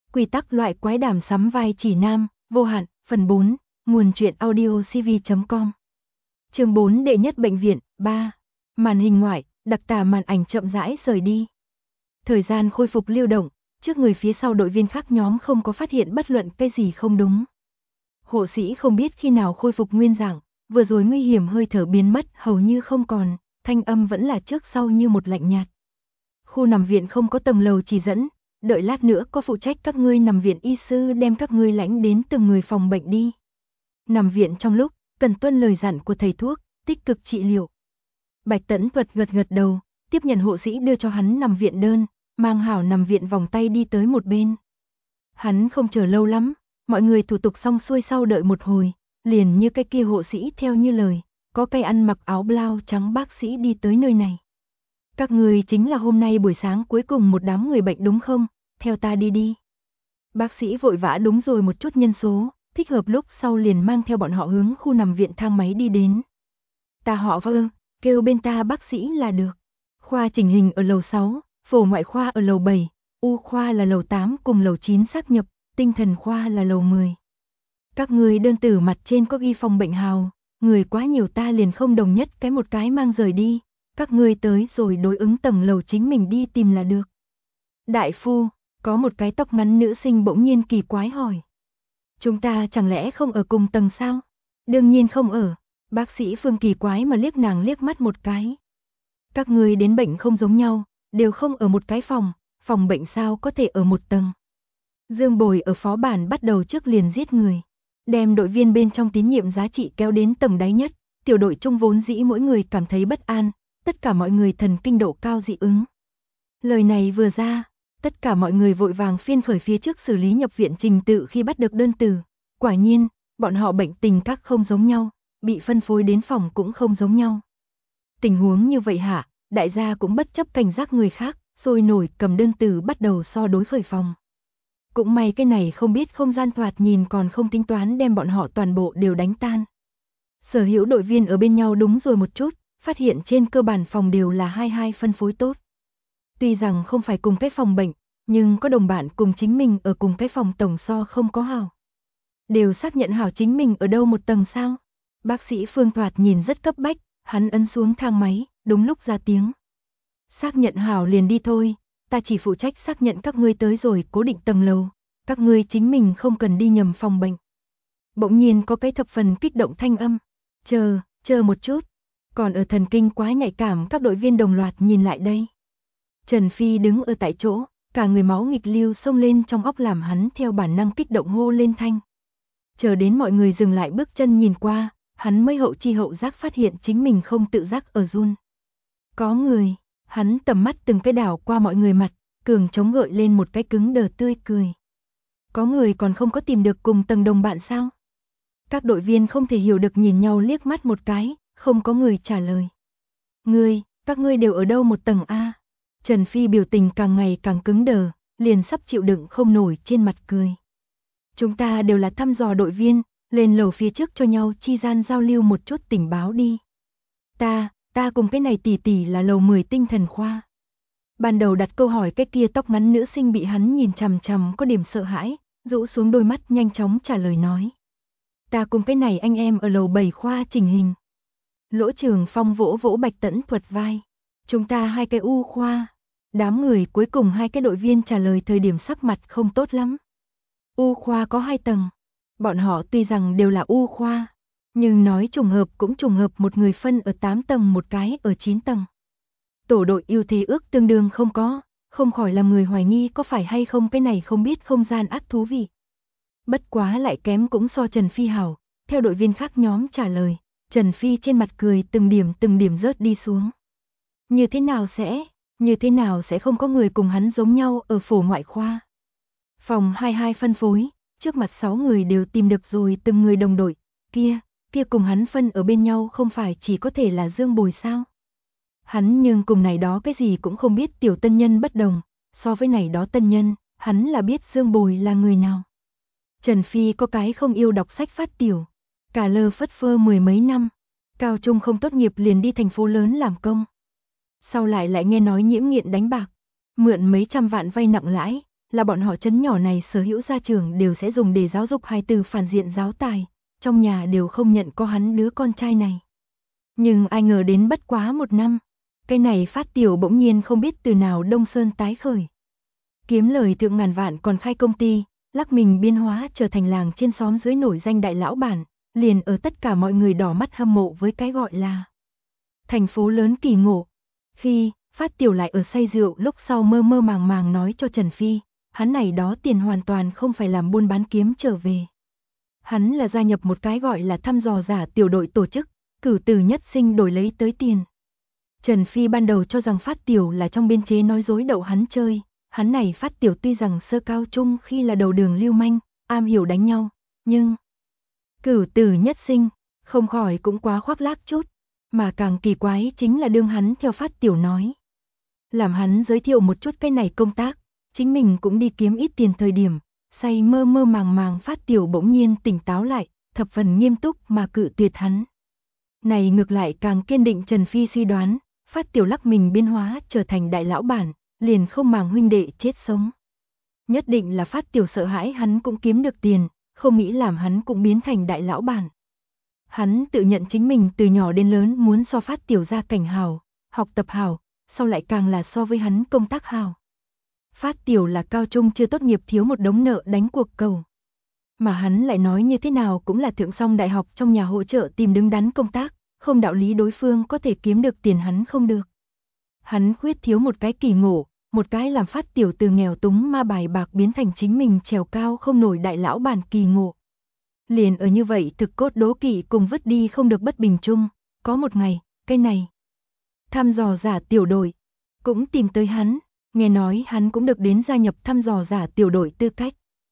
Quy tắc loại quái đàm sắm vai chỉ nam, vô hạn, phần 4, nguồn truyện audio cv.com. Chương 4 đệ nhất bệnh viện, 3. Màn hình ngoại, đặc tả màn ảnh chậm rãi rời đi. Thời gian khôi phục lưu động, trước người phía sau đội viên khác nhóm không có phát hiện bất luận cái gì không đúng. Hộ sĩ không biết khi nào khôi phục nguyên dạng, vừa rồi nguy hiểm hơi thở biến mất hầu như không còn, thanh âm vẫn là trước sau như một lạnh nhạt. Khu nằm viện không có tầng lầu chỉ dẫn, đợi lát nữa có phụ trách các ngươi nằm viện y sư đem các ngươi lãnh đến từng người phòng bệnh đi. Nằm viện trong lúc, cần tuân lời dặn của thầy thuốc, tích cực trị liệu. Bạch Tẫn Thuật gật đầu, tiếp nhận hộ sĩ đưa cho hắn nằm viện đơn, mang hảo nằm viện vòng tay đi tới một bên. Hắn không chờ lâu lắm, mọi người thủ tục xong xuôi sau đợi một hồi, liền như cái kia hộ sĩ theo như lời, có cây ăn mặc áo blau trắng bác sĩ đi tới nơi này. Các người chính là hôm nay buổi sáng cuối cùng một đám người bệnh đúng không? Theo ta đi đi. Bác sĩ vội vã đúng rồi một chút nhân số, thích hợp lúc sau liền mang theo bọn họ hướng khu nằm viện thang máy đi đến. Ta họ Vâng, kêu bên ta bác sĩ là được. Khoa chỉnh hình ở lầu 6, phổ ngoại khoa ở lầu 7, U khoa là lầu 8 cùng lầu 9 sáp nhập, tinh thần khoa là lầu 10. Các người đơn tử mặt trên có ghi phòng bệnh hào, người quá nhiều ta liền không đồng nhất cái một cái mang rời đi. Các ngươi tới rồi đối ứng tầng lầu chính mình đi tìm là được. Đại phu, có một cái tóc ngắn nữ sinh bỗng nhiên kỳ quái hỏi. Chúng ta chẳng lẽ không ở cùng tầng sao? Đương nhiên không ở. Bác sĩ Phương kỳ quái mà liếc nàng liếc mắt một cái. Các ngươi đến bệnh không giống nhau, đều không ở một cái phòng bệnh sao có thể ở một tầng. Dương Bồi ở phó bản bắt đầu trước liền giết người, đem đội viên bên trong tín nhiệm giá trị kéo đến tầng đáy nhất, tiểu đội chung vốn dĩ mỗi người cảm thấy bất an, tất cả mọi người thần kinh độ cao dị ứng. Lời này vừa ra, tất cả mọi người vội vàng phiên khởi phía trước xử lý nhập viện trình tự khi bắt được đơn từ. Quả nhiên, bọn họ bệnh tình các không giống nhau, bị phân phối đến phòng cũng không giống nhau. Tình huống như vậy hả, đại gia cũng bất chấp cảnh giác người khác, sôi nổi cầm đơn từ bắt đầu so đối khởi phòng. Cũng may cái này không biết không gian thoạt nhìn còn không tính toán đem bọn họ toàn bộ đều đánh tan. Sở hữu đội viên ở bên nhau đúng rồi một chút, phát hiện trên cơ bản phòng đều là 22 phân phối tốt. Tuy rằng không phải cùng cái phòng bệnh, nhưng có đồng bạn cùng chính mình ở cùng cái phòng tổng so không có hảo. Đều xác nhận hảo chính mình ở đâu một tầng sao? Bác sĩ Phương thoạt nhìn rất cấp bách, hắn ấn xuống thang máy, đúng lúc ra tiếng. Xác nhận hảo liền đi thôi, ta chỉ phụ trách xác nhận các ngươi tới rồi cố định tầng lầu, các ngươi chính mình không cần đi nhầm phòng bệnh. Bỗng nhiên có cái thập phần kích động thanh âm. Chờ một chút. Còn ở thần kinh quá nhạy cảm các đội viên đồng loạt nhìn lại đây. Trần Phi đứng ở tại chỗ, cả người máu nghịch lưu xông lên trong óc làm hắn theo bản năng kích động hô lên thanh. Chờ đến mọi người dừng lại bước chân nhìn qua, hắn mới hậu chi hậu giác phát hiện chính mình không tự giác ở run. Có người, hắn tầm mắt từng cái đảo qua mọi người mặt, cường chống gợi lên một cái cứng đờ tươi cười. Có người còn không có tìm được cùng tầng đồng bạn sao? Các đội viên không thể hiểu được nhìn nhau liếc mắt một cái, không có người trả lời. Các ngươi đều ở đâu một tầng A? Trần Phi biểu tình càng ngày càng cứng đờ, liền sắp chịu đựng không nổi trên mặt cười. Chúng ta đều là thăm dò đội viên, lên lầu phía trước cho nhau chi gian giao lưu một chút tình báo đi. Ta cùng cái này tỷ là lầu 10 tinh thần khoa. Ban đầu đặt câu hỏi cái kia tóc ngắn nữ sinh bị hắn nhìn chằm chằm có điểm sợ hãi, rũ xuống đôi mắt nhanh chóng trả lời nói. Ta cùng cái này anh em ở lầu 7 khoa chỉnh hình. Lỗ Trường Phong vỗ vỗ Bạch Tẫn Thuật vai. Chúng ta 2 cái U khoa. Đám người cuối cùng 2 cái đội viên trả lời thời điểm sắc mặt không tốt lắm. U khoa có 2 tầng. Bọn họ tuy rằng đều là U khoa, nhưng nói trùng hợp cũng trùng hợp một người phân ở 8 tầng một cái ở 9 tầng. Tổ đội ưu thế ước tương đương không có, không khỏi làm người hoài nghi có phải hay không cái này không biết không gian ác thú vị. Bất quá lại kém cũng so Trần Phi hảo, theo đội viên khác nhóm trả lời, Trần Phi trên mặt cười từng điểm rớt đi xuống. Như thế nào sẽ không có người cùng hắn giống nhau ở phổ ngoại khoa. Phòng 22 phân phối, trước mặt 6 người đều tìm được rồi từng người đồng đội, kia cùng hắn phân ở bên nhau không phải chỉ có thể là Dương Bồi sao. Hắn nhưng cùng này đó cái gì cũng không biết tiểu tân nhân bất đồng, so với này đó tân nhân, hắn là biết Dương Bồi là người nào. Trần Phi có cái không yêu đọc sách phát tiểu, cả lơ phất phơ 10 mấy năm, cao trung không tốt nghiệp liền đi thành phố lớn làm công. Sau lại nghe nói nhiễm nghiện đánh bạc, mượn mấy trăm vạn vay nặng lãi, là bọn họ trấn nhỏ này sở hữu gia trưởng đều sẽ dùng để giáo dục hài tử phản diện giáo tài, trong nhà đều không nhận có hắn đứa con trai này. Nhưng ai ngờ đến bất quá 1 năm, cái này Phát Tiểu bỗng nhiên không biết từ nào Đông Sơn tái khởi. Kiếm lời thượng ngàn vạn còn khai công ty, lắc mình biến hóa trở thành làng trên xóm dưới nổi danh đại lão bản, liền ở tất cả mọi người đỏ mắt hâm mộ với cái gọi là thành phố lớn kỳ ngộ. Khi Phát Tiểu lại ở say rượu lúc sau mơ mơ màng màng nói cho Trần Phi, hắn này đó tiền hoàn toàn không phải làm buôn bán kiếm trở về. Hắn là gia nhập một cái gọi là thăm dò giả tiểu đội tổ chức, cử từ nhất sinh đổi lấy tới tiền. Trần Phi ban đầu cho rằng Phát Tiểu là trong biên chế nói dối đậu hắn chơi, hắn này Phát Tiểu tuy rằng sơ cao trung khi là đầu đường lưu manh, am hiểu đánh nhau, nhưng cử từ nhất sinh, không khỏi cũng quá khoác lác chút, mà càng kỳ quái chính là đương hắn theo Phát Tiểu nói. Làm hắn giới thiệu một chút cái này công tác, chính mình cũng đi kiếm ít tiền thời điểm, say mơ mơ màng màng Phát Tiểu bỗng nhiên tỉnh táo lại, thập phần nghiêm túc mà cự tuyệt hắn. Này ngược lại càng kiên định Trần Phi suy đoán, Phát Tiểu lắc mình biến hóa trở thành đại lão bản, liền không màng huynh đệ chết sống. Nhất định là Phát Tiểu sợ hãi hắn cũng kiếm được tiền, không nghĩ làm hắn cũng biến thành đại lão bản. Hắn tự nhận chính mình từ nhỏ đến lớn muốn so Phát Tiểu gia cảnh hào, học tập hào, sau lại càng là so với hắn công tác hào. Phát Tiểu là cao trung chưa tốt nghiệp thiếu một đống nợ đánh cuộc cầu. Mà hắn lại nói như thế nào cũng là thượng xong đại học trong nhà hỗ trợ tìm đứng đắn công tác, không đạo lý đối phương có thể kiếm được tiền hắn không được. Hắn khuyết thiếu một cái kỳ ngộ, một cái làm Phát Tiểu từ nghèo túng ma bài bạc biến thành chính mình trèo cao không nổi đại lão bản kỳ ngộ. Liền ở như vậy thực cốt đố kỵ cùng vứt đi không được bất bình chung, có một ngày, cái này thăm dò giả tiểu đội cũng tìm tới hắn, nghe nói hắn cũng được đến gia nhập thăm dò giả tiểu đội tư cách.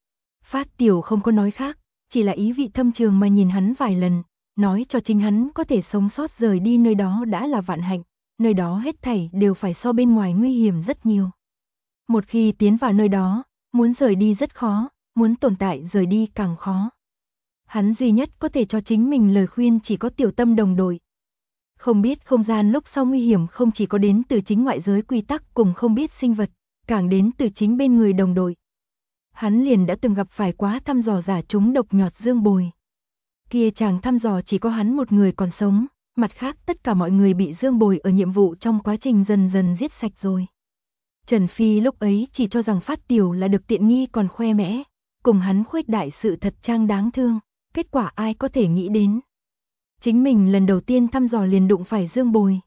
Phát Tiểu không có nói khác, chỉ là ý vị thâm trường mà nhìn hắn vài lần, nói cho chính hắn có thể sống sót rời đi nơi đó đã là vạn hạnh, nơi đó hết thảy đều phải so bên ngoài nguy hiểm rất nhiều. Một khi tiến vào nơi đó, muốn rời đi rất khó, muốn tồn tại rời đi càng khó. Hắn duy nhất có thể cho chính mình lời khuyên chỉ có tiểu tâm đồng đội. Không biết không gian lúc sau nguy hiểm không chỉ có đến từ chính ngoại giới quy tắc cùng không biết sinh vật, càng đến từ chính bên người đồng đội. Hắn liền đã từng gặp phải quá thăm dò giả trúng độc nhọt Dương Bồi. Kia chàng thăm dò chỉ có hắn một người còn sống, mặt khác tất cả mọi người bị Dương Bồi ở nhiệm vụ trong quá trình dần dần giết sạch rồi. Trần Phi lúc ấy chỉ cho rằng Phát Tiểu là được tiện nghi còn khoe mẽ, cùng hắn khuếch đại sự thật trang đáng thương, kết quả ai có thể nghĩ đến. Chính mình lần đầu tiên thăm dò liền đụng phải Dương Bồi.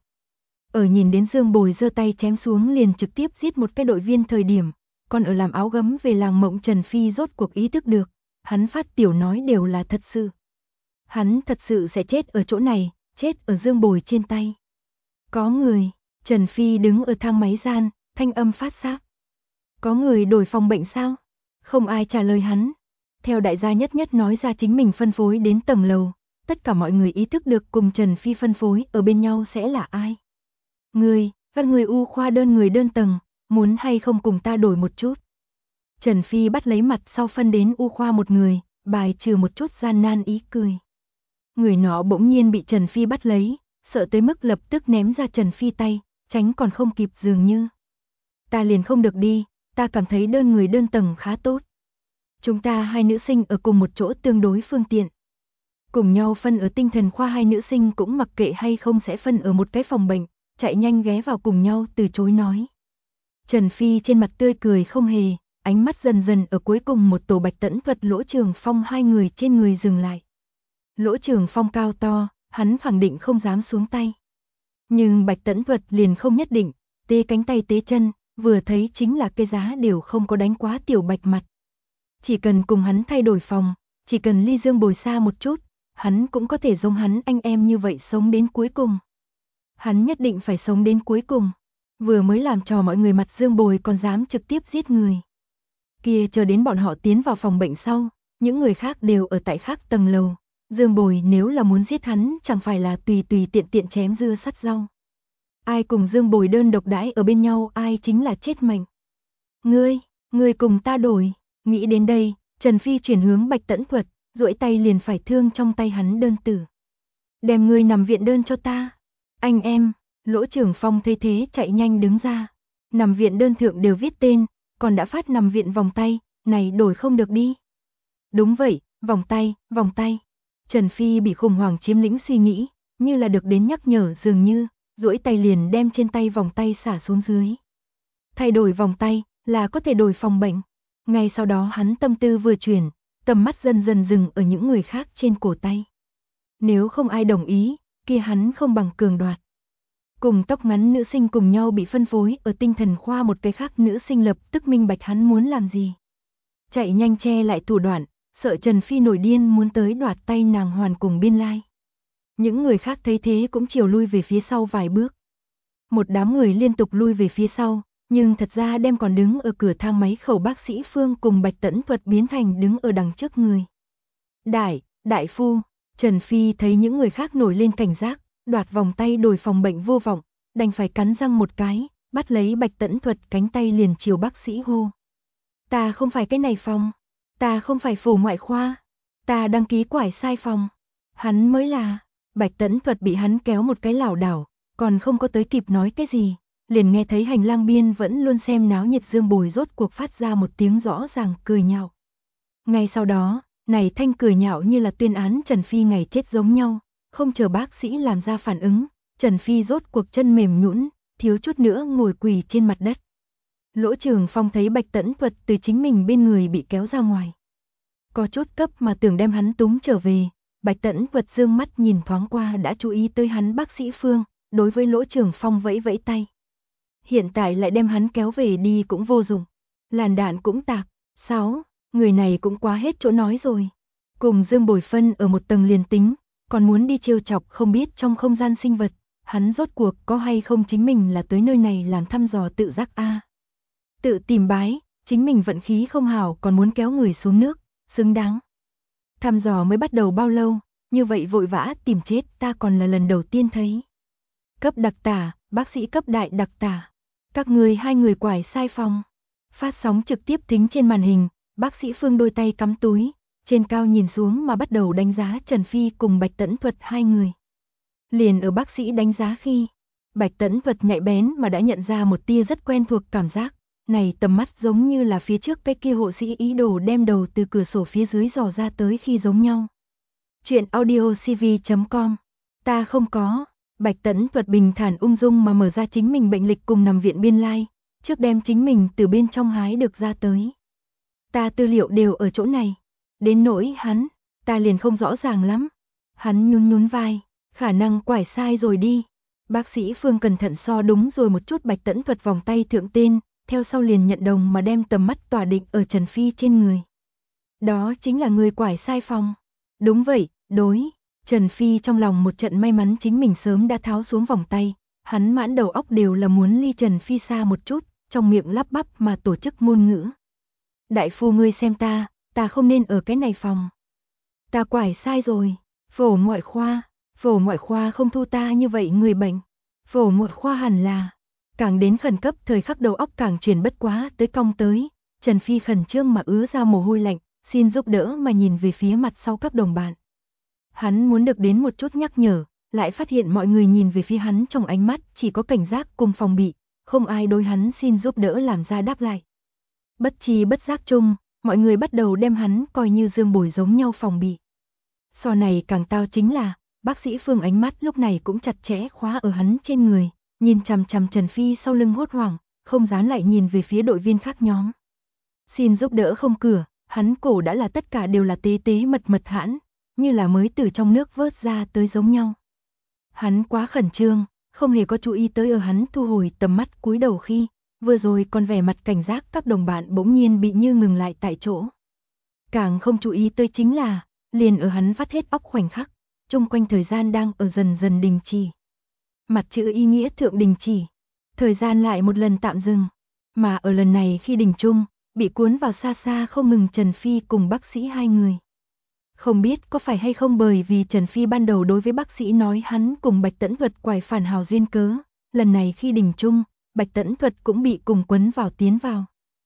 Ở nhìn đến Dương Bồi giơ tay chém xuống liền trực tiếp giết một cái đội viên thời điểm, còn ở làm áo gấm về làng mộng Trần Phi rốt cuộc ý thức được, hắn Phát Tiểu nói đều là thật sự. Hắn thật sự sẽ chết ở chỗ này, chết ở Dương Bồi trên tay. Có người, Trần Phi đứng ở thang máy gian, thanh âm phát giác. Có người đổi phòng bệnh sao? Không ai trả lời hắn. Theo đại gia nhất nhất nói ra chính mình phân phối đến tầng lầu, tất cả mọi người ý thức được cùng Trần Phi phân phối ở bên nhau sẽ là ai. Các người U khoa người đơn tầng, muốn hay không cùng ta đổi một chút. Trần Phi bắt lấy mặt sau phân đến U khoa một người, bài trừ một chút gian nan ý cười. Người nọ bỗng nhiên bị Trần Phi bắt lấy, sợ tới mức lập tức ném ra Trần Phi tay, tránh còn không kịp dường như. Ta liền không được đi, ta cảm thấy người đơn tầng khá tốt. Chúng ta hai nữ sinh ở cùng một chỗ tương đối phương tiện. Cùng nhau phân ở tinh thần khoa hai nữ sinh cũng mặc kệ hay không sẽ phân ở một cái phòng bệnh, chạy nhanh ghé vào cùng nhau từ chối nói. Trần Phi trên mặt tươi cười không hề, ánh mắt dần dần ở cuối cùng một tổ Bạch Tẫn Thuật Lỗ Trường Phong hai người trên người dừng lại. Lỗ Trường Phong cao to, hắn khẳng định không dám xuống tay. Nhưng Bạch Tẫn Thuật liền không nhất định, tê cánh tay tê chân, vừa thấy chính là cái giá đều không có đánh quá tiểu Bạch mặt. Chỉ cần cùng hắn thay đổi phòng, chỉ cần ly Dương Bồi xa một chút, hắn cũng có thể giống hắn anh em như vậy sống đến cuối cùng. Hắn nhất định phải sống đến cuối cùng. Vừa mới làm trò mọi người mặt Dương Bồi còn dám trực tiếp giết người. Kia chờ đến bọn họ tiến vào phòng bệnh sau, những người khác đều ở tại khác tầng lầu. Dương Bồi nếu là muốn giết hắn chẳng phải là tùy tùy tiện tiện chém dưa sắt rau. Ai cùng Dương Bồi đơn độc đãi ở bên nhau ai chính là chết mệnh. Ngươi cùng ta đổi. Nghĩ đến đây, Trần Phi chuyển hướng Bạch Tẫn Thuật, duỗi tay liền phải thương trong tay hắn đơn tử. Đem ngươi nằm viện đơn cho ta. Anh em, Lỗ Trường Phong thấy thế chạy nhanh đứng ra. Nằm viện đơn thượng đều viết tên, còn đã phát nằm viện vòng tay, này đổi không được đi. Đúng vậy, vòng tay, vòng tay. Trần Phi bị khủng hoảng chiếm lĩnh suy nghĩ, như là được đến nhắc nhở dường như, duỗi tay liền đem trên tay vòng tay xả xuống dưới. Thay đổi vòng tay, là có thể đổi phòng bệnh. Ngay sau đó hắn tâm tư vừa chuyển, tầm mắt dần dần dừng ở những người khác trên cổ tay. Nếu không ai đồng ý, kia hắn không bằng cường đoạt. Cùng tóc ngắn nữ sinh cùng nhau bị phân phối ở tinh thần khoa, một cái khác nữ sinh lập tức minh bạch hắn muốn làm gì. Chạy nhanh che lại thủ đoạn, sợ Trần Phi nổi điên muốn tới đoạt tay nàng hoàn cùng biên lai. Những người khác thấy thế cũng chiều lui về phía sau vài bước. Một đám người liên tục lui về phía sau, nhưng thật ra đem còn đứng ở cửa thang máy khẩu bác sĩ Phương cùng Bạch Tẫn Thuật biến thành đứng ở đằng trước người. Đại phu, Trần Phi thấy những người khác nổi lên cảnh giác, đoạt vòng tay đổi phòng bệnh vô vọng, đành phải cắn răng một cái, bắt lấy Bạch Tẫn Thuật cánh tay liền chiều bác sĩ hô. Ta không phải cái này phòng, ta không phải phổ ngoại khoa, ta đăng ký quải sai phòng, hắn mới là. Bạch Tẫn Thuật bị hắn kéo một cái lảo đảo, còn không có tới kịp nói cái gì, liền nghe thấy hành lang biên vẫn luôn xem náo nhiệt Dương Bồi rốt cuộc phát ra một tiếng rõ ràng cười nhạo. Ngay sau đó, này thanh cười nhạo như là tuyên án Trần Phi ngày chết giống nhau, không chờ bác sĩ làm ra phản ứng, Trần Phi rốt cuộc chân mềm nhũn, thiếu chút nữa ngồi quỳ trên mặt đất. Lỗ Trường Phong thấy Bạch Tẫn Thuật từ chính mình bên người bị kéo ra ngoài, có chút cấp mà tưởng đem hắn túm trở về. Bạch Tẫn Thuật dương mắt nhìn thoáng qua đã chú ý tới hắn bác sĩ Phương, đối với Lỗ Trường Phong vẫy vẫy tay. Hiện tại lại đem hắn kéo về đi cũng vô dụng, làn đạn cũng tạc. 6. Người này cũng quá hết chỗ nói rồi. Cùng Dương Bồi phân ở một tầng liền tính, còn muốn đi trêu chọc không biết trong không gian sinh vật, hắn rốt cuộc có hay không chính mình là tới nơi này làm thăm dò tự giác a. Tự tìm bái, chính mình vận khí không hảo còn muốn kéo người xuống nước, xứng đáng. Thăm dò mới bắt đầu bao lâu, như vậy vội vã tìm chết ta còn là lần đầu tiên thấy. Cấp đặc tả, bác sĩ cấp đại đặc tả. Các người hai người quải sai phòng. Phát sóng trực tiếp thính trên màn hình, bác sĩ Phương đôi tay cắm túi, trên cao nhìn xuống mà bắt đầu đánh giá Trần Phi cùng Bạch Tẫn Thuật hai người. Liền ở bác sĩ đánh giá khi, Bạch Tẫn Thuật nhạy bén mà đã nhận ra một tia rất quen thuộc cảm giác. Này tầm mắt giống như là phía trước cái kia hộ sĩ ý đồ đem đầu từ cửa sổ phía dưới dò ra tới khi giống nhau. Chuyện audiocv.com. Ta không có. Bạch Tẫn Thuật bình thản ung dung mà mở ra chính mình bệnh lịch cùng nằm viện biên lai, trước đem chính mình từ bên trong hái được ra tới. Ta tư liệu đều ở chỗ này. Đến nỗi hắn, ta liền không rõ ràng lắm. Hắn nhún vai, khả năng quải sai rồi đi. Bác sĩ Phương cẩn thận so đúng rồi một chút Bạch Tẫn Thuật vòng tay thượng tên, theo sau liền nhận đồng mà đem tầm mắt tỏa định ở Trần Phi trên người. Đó chính là người quải sai phòng. Đúng vậy, đối. Trần Phi trong lòng một trận may mắn chính mình sớm đã tháo xuống vòng tay, hắn mãn đầu óc đều là muốn ly Trần Phi xa một chút, trong miệng lắp bắp mà tổ chức ngôn ngữ. Đại phu ngươi xem ta không nên ở cái này phòng. Ta quải sai rồi, phổ ngoại khoa không thu ta như vậy người bệnh. Phổ ngoại khoa hẳn là, càng đến khẩn cấp thời khắc đầu óc càng chuyển bất quá tới cong tới, Trần Phi khẩn trương mà ứa ra mồ hôi lạnh, xin giúp đỡ mà nhìn về phía mặt sau các đồng bạn. Hắn muốn được đến một chút nhắc nhở, lại phát hiện mọi người nhìn về phía hắn trong ánh mắt chỉ có cảnh giác cùng phòng bị, không ai đối hắn xin giúp đỡ làm ra đáp lại. Bất tri bất giác chung, mọi người bắt đầu đem hắn coi như Dương Bồi giống nhau phòng bị. So này càng tao chính là, bác sĩ Phương ánh mắt lúc này cũng chặt chẽ khóa ở hắn trên người, nhìn chằm chằm Trần Phi sau lưng hốt hoảng, không dám lại nhìn về phía đội viên khác nhóm. Xin giúp đỡ không cửa, hắn cổ đã là tất cả đều là tế tế mật hãn, như là mới từ trong nước vớt ra tới giống nhau. Hắn quá khẩn trương, không hề có chú ý tới ở hắn thu hồi tầm mắt cúi đầu khi, vừa rồi còn vẻ mặt cảnh giác các đồng bạn bỗng nhiên bị như ngừng lại tại chỗ. Càng không chú ý tới chính là, liền ở hắn vắt hết óc khoảnh khắc, chung quanh thời gian đang ở dần dần đình chỉ. Mặt chữ ý nghĩa thượng đình chỉ, thời gian lại một lần tạm dừng, mà ở lần này khi đình chung, bị cuốn vào xa xa không ngừng Trần Phi cùng bác sĩ hai người. Không biết có phải hay không bởi vì Trần Phi ban đầu đối với bác sĩ nói hắn cùng Bạch Tẫn Thuật quải phản hào duyên cớ, lần này khi đình chung, Bạch Tẫn Thuật cũng bị cùng quấn vào tiến vào.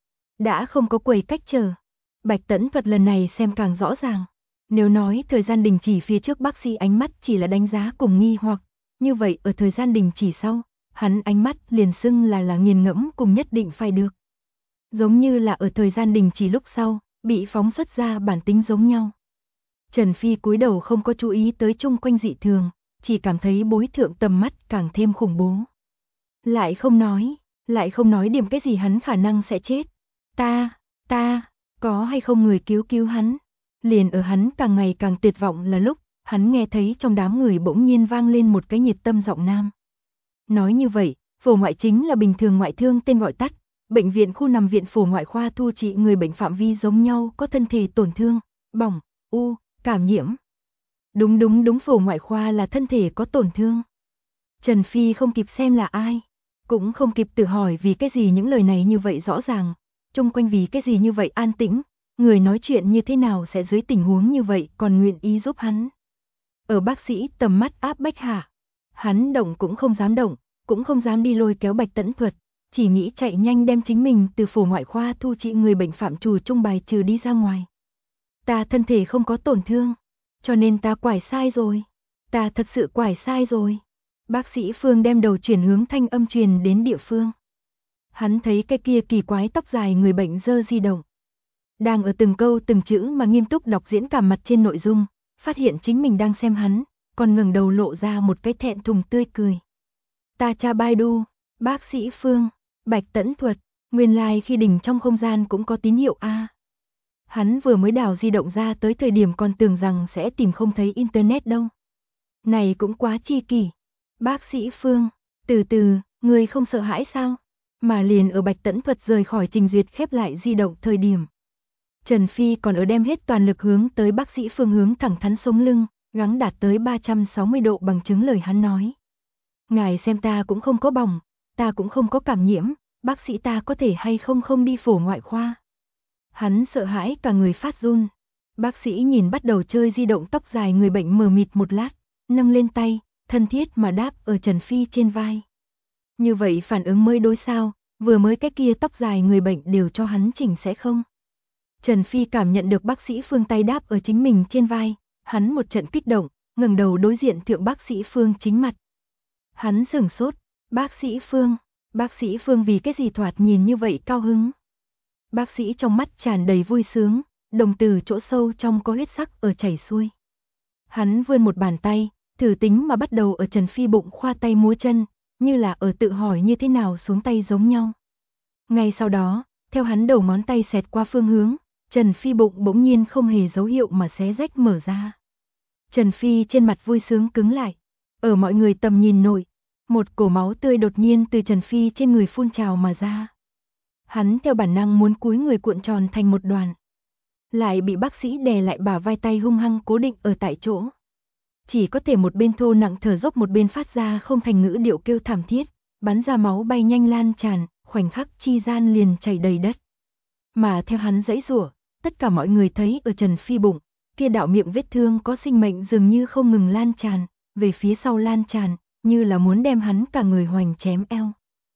Đã không có quầy cách chờ, Bạch Tẫn Thuật lần này xem càng rõ ràng. Nếu nói thời gian đình chỉ phía trước bác sĩ ánh mắt chỉ là đánh giá cùng nghi hoặc, như vậy ở thời gian đình chỉ sau, hắn ánh mắt liền xưng là nghiền ngẫm cùng nhất định phải được. giống như là ở thời gian đình chỉ lúc sau, bị phóng xuất ra bản tính giống nhau. Trần Phi cúi đầu không có chú ý tới chung quanh dị thường, chỉ cảm thấy bối thượng tầm mắt càng thêm khủng bố. Lại không nói điểm cái gì hắn khả năng sẽ chết. Ta, có hay không người cứu cứu hắn? Liền ở hắn càng ngày càng tuyệt vọng là lúc, hắn nghe thấy trong đám người bỗng nhiên vang lên một cái nhiệt tâm giọng nam. Nói như vậy, phổ ngoại chính là bình thường ngoại thương tên gọi tắt, bệnh viện khu nằm viện phổ ngoại khoa thu trị người bệnh phạm vi giống nhau có thân thể tổn thương, bỏng, cảm nhiễm. Đúng, phổ ngoại khoa là thân thể có tổn thương. Trần Phi không kịp xem là ai, cũng không kịp tự hỏi vì cái gì những lời này như vậy rõ ràng, chung quanh vì cái gì như vậy an tĩnh, người nói chuyện như thế nào sẽ dưới tình huống như vậy còn nguyện ý giúp hắn. Ở bác sĩ tầm mắt áp bách hạ, hắn động cũng không dám động, cũng không dám đi lôi kéo Bạch Tẫn Thuật, chỉ nghĩ chạy nhanh đem chính mình từ phổ ngoại khoa thu trị người bệnh phạm trù trung bài trừ đi ra ngoài. Ta thân thể không có tổn thương, cho nên ta quải sai rồi. Ta thật sự quải sai rồi. Bác sĩ Phương đem đầu chuyển hướng thanh âm truyền đến địa phương. Hắn thấy cái kia kỳ quái tóc dài người bệnh dơ di động. Đang ở từng câu từng chữ mà nghiêm túc đọc diễn cảm mặt trên nội dung, phát hiện chính mình đang xem hắn, còn ngẩng đầu lộ ra một cái thẹn thùng tươi cười. Ta cha Baidu, bác sĩ Phương, Bạch Tẫn Thuật, nguyên lai khi đỉnh trong không gian cũng có tín hiệu A. Hắn vừa mới đào di động ra tới thời điểm còn tưởng rằng sẽ tìm không thấy internet đâu. Này cũng quá chi kỷ. Bác sĩ Phương, từ từ, người không sợ hãi sao? Mà liền ở Bạch Tẫn Thuật rời khỏi trình duyệt khép lại di động thời điểm. Trần Phi còn ở đem hết toàn lực hướng tới bác sĩ Phương hướng thẳng thắn sống lưng, gắng đạt tới 360 độ bằng chứng lời hắn nói. Ngài xem ta cũng không có bỏng, ta cũng không có cảm nhiễm, bác sĩ ta có thể hay không đi phổ ngoại khoa. Hắn sợ hãi cả người phát run. Bác sĩ nhìn bắt đầu chơi di động tóc dài người bệnh mờ mịt một lát, nâng lên tay, thân thiết mà đáp ở Trần Phi trên vai. Như vậy phản ứng mới đối sao, vừa mới cái kia tóc dài người bệnh đều cho hắn chỉnh sẽ không? Trần Phi cảm nhận được bác sĩ Phương tay đáp ở chính mình trên vai, hắn một trận kích động, ngẩng đầu đối diện thượng bác sĩ Phương chính mặt. Hắn sửng sốt, bác sĩ Phương vì cái gì thoạt nhìn như vậy cao hứng? Bác sĩ trong mắt tràn đầy vui sướng, đồng tử chỗ sâu trong có huyết sắc ở chảy xuôi. Hắn vươn một bàn tay, thử tính mà bắt đầu ở Trần Phi bụng khoa tay múa chân, như là ở tự hỏi như thế nào xuống tay giống nhau. Ngay sau đó, theo hắn đầu ngón tay xẹt qua phương hướng, Trần Phi bụng bỗng nhiên không hề dấu hiệu mà xé rách mở ra. Trần Phi trên mặt vui sướng cứng lại, ở mọi người tầm nhìn nội, một cổ máu tươi đột nhiên từ Trần Phi trên người phun trào mà ra. Hắn theo bản năng muốn cúi người cuộn tròn thành một đoàn, lại bị bác sĩ đè lại bả vai tay hung hăng cố định ở tại chỗ. Chỉ có thể một bên thô nặng thở dốc một bên phát ra không thành ngữ điệu kêu thảm thiết, bắn ra máu bay nhanh lan tràn, khoảnh khắc chi gian liền chảy đầy đất. Mà theo hắn giãy giụa, tất cả mọi người thấy ở Trần Phi bụng, kia đạo miệng vết thương có sinh mệnh dường như không ngừng lan tràn, về phía sau lan tràn, như là muốn đem hắn cả người hoành chém eo.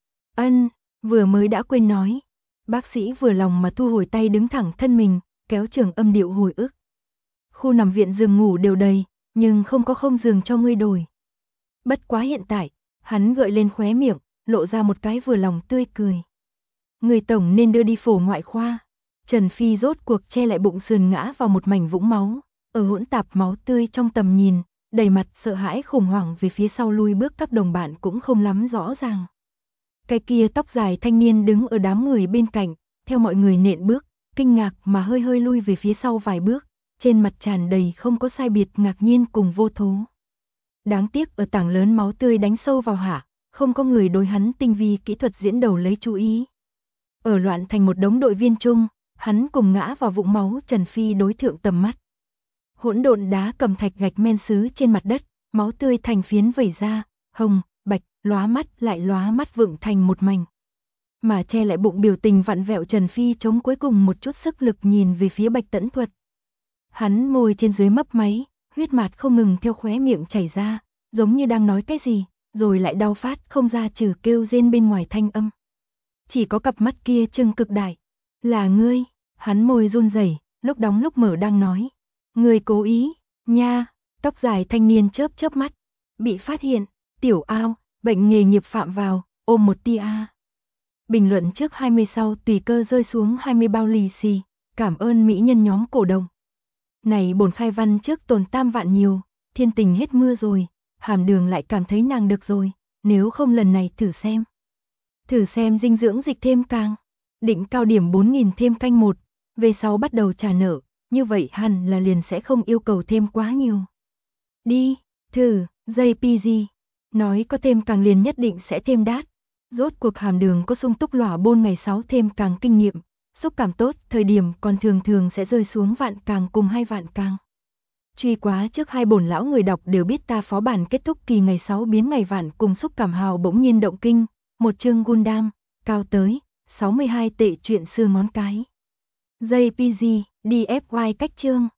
Vừa mới đã quên nói. Bác sĩ vừa lòng mà thu hồi tay đứng thẳng thân mình, kéo trường âm điệu hồi ức. Khu nằm viện giường ngủ đều đầy, nhưng không có không giường cho ngươi đổi. Bất quá hiện tại, hắn gợi lên khóe miệng, lộ ra một cái vừa lòng tươi cười. Người tổng nên đưa đi phổ ngoại khoa. Trần Phi rốt cuộc che lại bụng sườn ngã vào một mảnh vũng máu, ở hỗn tạp máu tươi trong tầm nhìn, đầy mặt sợ hãi khủng hoảng về phía sau lui bước, các đồng bạn cũng không lắm rõ ràng. Cái kia tóc dài thanh niên đứng ở đám người bên cạnh, theo mọi người nện bước, kinh ngạc mà hơi hơi lui về phía sau vài bước, trên mặt tràn đầy không có sai biệt ngạc nhiên cùng vô thố. Đáng tiếc ở tảng lớn máu tươi đánh sâu vào hạ, không có người đối hắn tinh vi kỹ thuật diễn đầu lấy chú ý. Ở loạn thành một đống đội viên chung, hắn cùng ngã vào vũng máu Trần Phi đối thượng tầm mắt. Hỗn độn đá cầm thạch gạch men sứ trên mặt đất, máu tươi thành phiến vẩy ra, hồng, bạch, lóa mắt vựng thành một mảnh. Mà che lại bụng biểu tình vặn vẹo Trần Phi chống cuối cùng một chút sức lực nhìn về phía Bạch Tẫn Thuật. Hắn môi trên dưới mấp máy, huyết mạt không ngừng theo khóe miệng chảy ra, giống như đang nói cái gì, rồi lại đau phát không ra trừ kêu rên bên ngoài thanh âm. Chỉ có cặp mắt kia trừng cực đại. Là ngươi, hắn môi run rẩy, lúc đóng lúc mở đang nói. Ngươi cố ý, nha, tóc dài thanh niên chớp mắt. Bị phát hiện, tiểu ao, bệnh nghề nghiệp phạm vào, ôm một tia. Bình luận trước 20 sau tùy cơ rơi xuống 20 bao lì xì. Cảm ơn mỹ nhân nhóm cổ động. Này bổn khai văn trước tồn tam vạn nhiều, thiên tình hết mưa rồi, Hàm Đường lại cảm thấy nàng được rồi, nếu không lần này thử xem. Thử xem dinh dưỡng dịch thêm càng. Định cao điểm 4.000 thêm canh 1, về sau bắt đầu trả nợ, như vậy hẳn là liền sẽ không yêu cầu thêm quá nhiều. Đi, thử, JPG. Nói có thêm càng liền nhất định sẽ thêm đát. Rốt cuộc Hàm Đường có sung túc lỏa bôn ngày 6 thêm càng kinh nghiệm, xúc cảm tốt, thời điểm còn thường sẽ rơi xuống vạn càng cùng 2 vạn càng. Truy quá trước hai bổn lão người đọc đều biết ta phó bản kết thúc kỳ ngày 6 biến ngày vạn cùng xúc cảm hào bỗng nhiên động kinh, một chương Gundam, cao tới 62 tệ chuyện xưa ngón cái. JPG, DFY cách chương.